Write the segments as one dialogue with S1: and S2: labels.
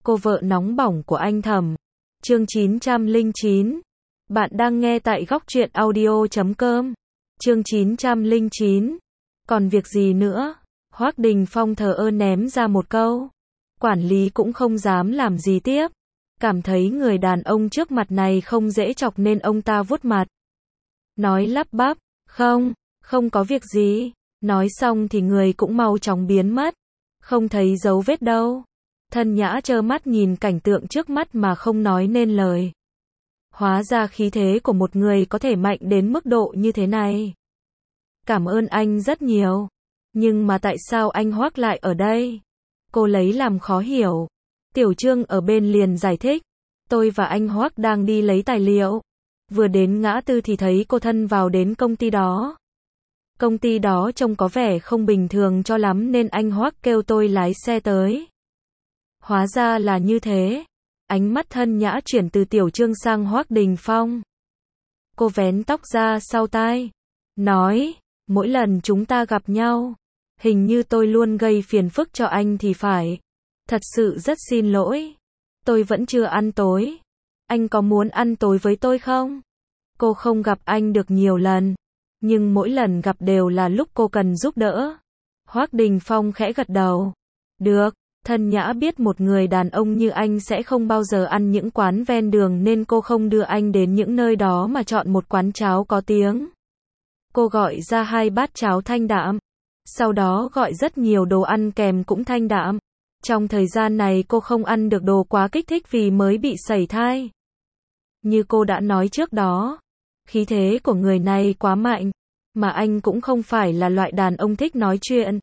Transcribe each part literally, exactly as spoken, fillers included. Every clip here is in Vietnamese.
S1: cô vợ nóng bỏng của anh Thẩm. Chương chín trăm lẻ chín. Bạn đang nghe tại góc truyện audio chấm com. Chương chín trăm lẻ chín. Còn việc gì nữa? Hoắc Đình Phong thờ ơ ném ra một câu. Quản lý cũng không dám làm gì tiếp. Cảm thấy người đàn ông trước mặt này không dễ chọc nên ông ta vuốt mặt. Nói lắp bắp, không, không có việc gì. Nói xong thì người cũng mau chóng biến mất. Không thấy dấu vết đâu. Thân Nhã trơ mắt nhìn cảnh tượng trước mắt mà không nói nên lời. Hóa ra khí thế của một người có thể mạnh đến mức độ như thế này. Cảm ơn anh rất nhiều. Nhưng mà tại sao anh Hoắc lại ở đây? Cô lấy làm khó hiểu. Tiểu Trương ở bên liền giải thích. Tôi và anh Hoắc đang đi lấy tài liệu. Vừa đến ngã tư thì thấy cô thân vào đến công ty đó. Công ty đó trông có vẻ không bình thường cho lắm nên anh Hoắc kêu tôi lái xe tới. Hóa ra là như thế. Ánh mắt Thân Nhã chuyển từ Tiểu Trương sang Hoắc Đình Phong. Cô vén tóc ra sau tai. Nói, mỗi lần chúng ta gặp nhau, hình như tôi luôn gây phiền phức cho anh thì phải. Thật sự rất xin lỗi. Tôi vẫn chưa ăn tối. Anh có muốn ăn tối với tôi không? Cô không gặp anh được nhiều lần. Nhưng mỗi lần gặp đều là lúc cô cần giúp đỡ. Hoắc Đình Phong khẽ gật đầu. Được. Thân Nhã biết một người đàn ông như anh sẽ không bao giờ ăn những quán ven đường nên cô không đưa anh đến những nơi đó mà chọn một quán cháo có tiếng. Cô gọi ra hai bát cháo thanh đạm. Sau đó gọi rất nhiều đồ ăn kèm cũng thanh đạm. Trong thời gian này cô không ăn được đồ quá kích thích vì mới bị sẩy thai. Như cô đã nói trước đó, khí thế của người này quá mạnh, mà anh cũng không phải là loại đàn ông thích nói chuyện.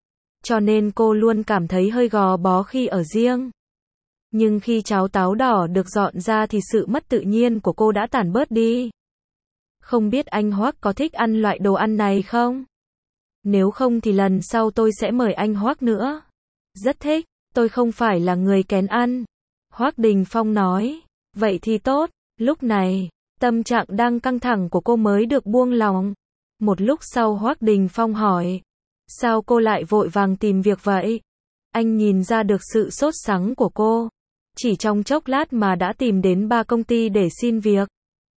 S1: Cho nên cô luôn cảm thấy hơi gò bó khi ở riêng. Nhưng khi cháo táo đỏ được dọn ra thì sự mất tự nhiên của cô đã tản bớt đi. Không biết anh Hoắc có thích ăn loại đồ ăn này không? Nếu không thì lần sau tôi sẽ mời anh Hoắc nữa. Rất thích, tôi không phải là người kén ăn. Hoắc Đình Phong nói. Vậy thì tốt. Lúc này, tâm trạng đang căng thẳng của cô mới được buông lỏng. Một lúc sau Hoắc Đình Phong hỏi. Sao cô lại vội vàng tìm việc vậy? Anh nhìn ra được sự sốt sắng của cô. Chỉ trong chốc lát mà đã tìm đến ba công ty để xin việc.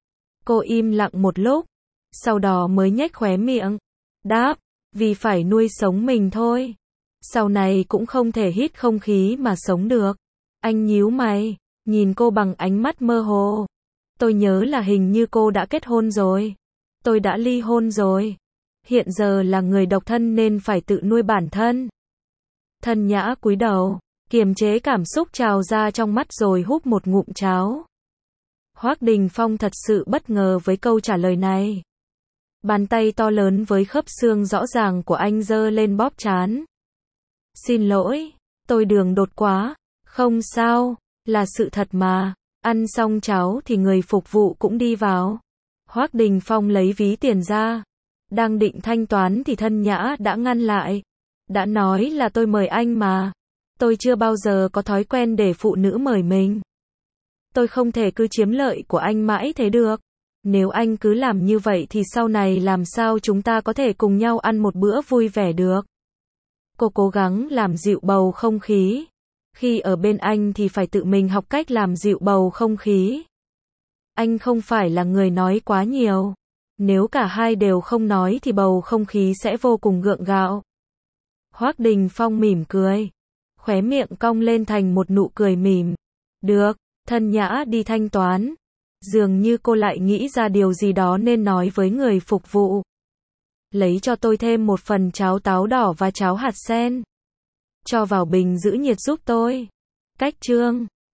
S1: Cô im lặng một lúc. Sau đó mới nhếch khóe miệng. Đáp, vì phải nuôi sống mình thôi. Sau này cũng không thể hít không khí mà sống được. Anh nhíu mày, nhìn cô bằng ánh mắt mơ hồ. Tôi nhớ là hình như cô đã kết hôn rồi. Tôi đã ly hôn rồi. Hiện giờ là người độc thân nên phải tự nuôi bản thân. Thân Nhã cúi đầu, kiềm chế cảm xúc trào ra trong mắt rồi húp một ngụm cháo. Hoắc Đình Phong thật sự bất ngờ với câu trả lời này. Bàn tay to lớn với khớp xương rõ ràng của anh giơ lên bóp trán. Xin lỗi, tôi đường đột quá. Không sao, là sự thật mà. Ăn xong cháo thì người phục vụ cũng đi vào. Hoắc Đình Phong lấy ví tiền ra. Đang định thanh toán thì Thân Nhã đã ngăn lại. Đã nói là tôi mời anh mà. Tôi chưa bao giờ có thói quen để phụ nữ mời mình. Tôi không thể cứ chiếm lợi của anh mãi thế được. Nếu anh cứ làm như vậy thì sau này làm sao chúng ta có thể cùng nhau ăn một bữa vui vẻ được. Cô cố gắng làm dịu bầu không khí. Khi ở bên anh thì phải tự mình học cách làm dịu bầu không khí. Anh không phải là người nói quá nhiều. Nếu cả hai đều không nói thì bầu không khí sẽ vô cùng gượng gạo. Hoắc Đình Phong mỉm cười. Khóe miệng cong lên thành một nụ cười mỉm. Được, Thân Nhã đi thanh toán. Dường như cô lại nghĩ ra điều gì đó nên nói với người phục vụ. Lấy cho tôi thêm một phần cháo táo đỏ và cháo hạt sen. Cho vào bình giữ nhiệt giúp tôi. Cách chương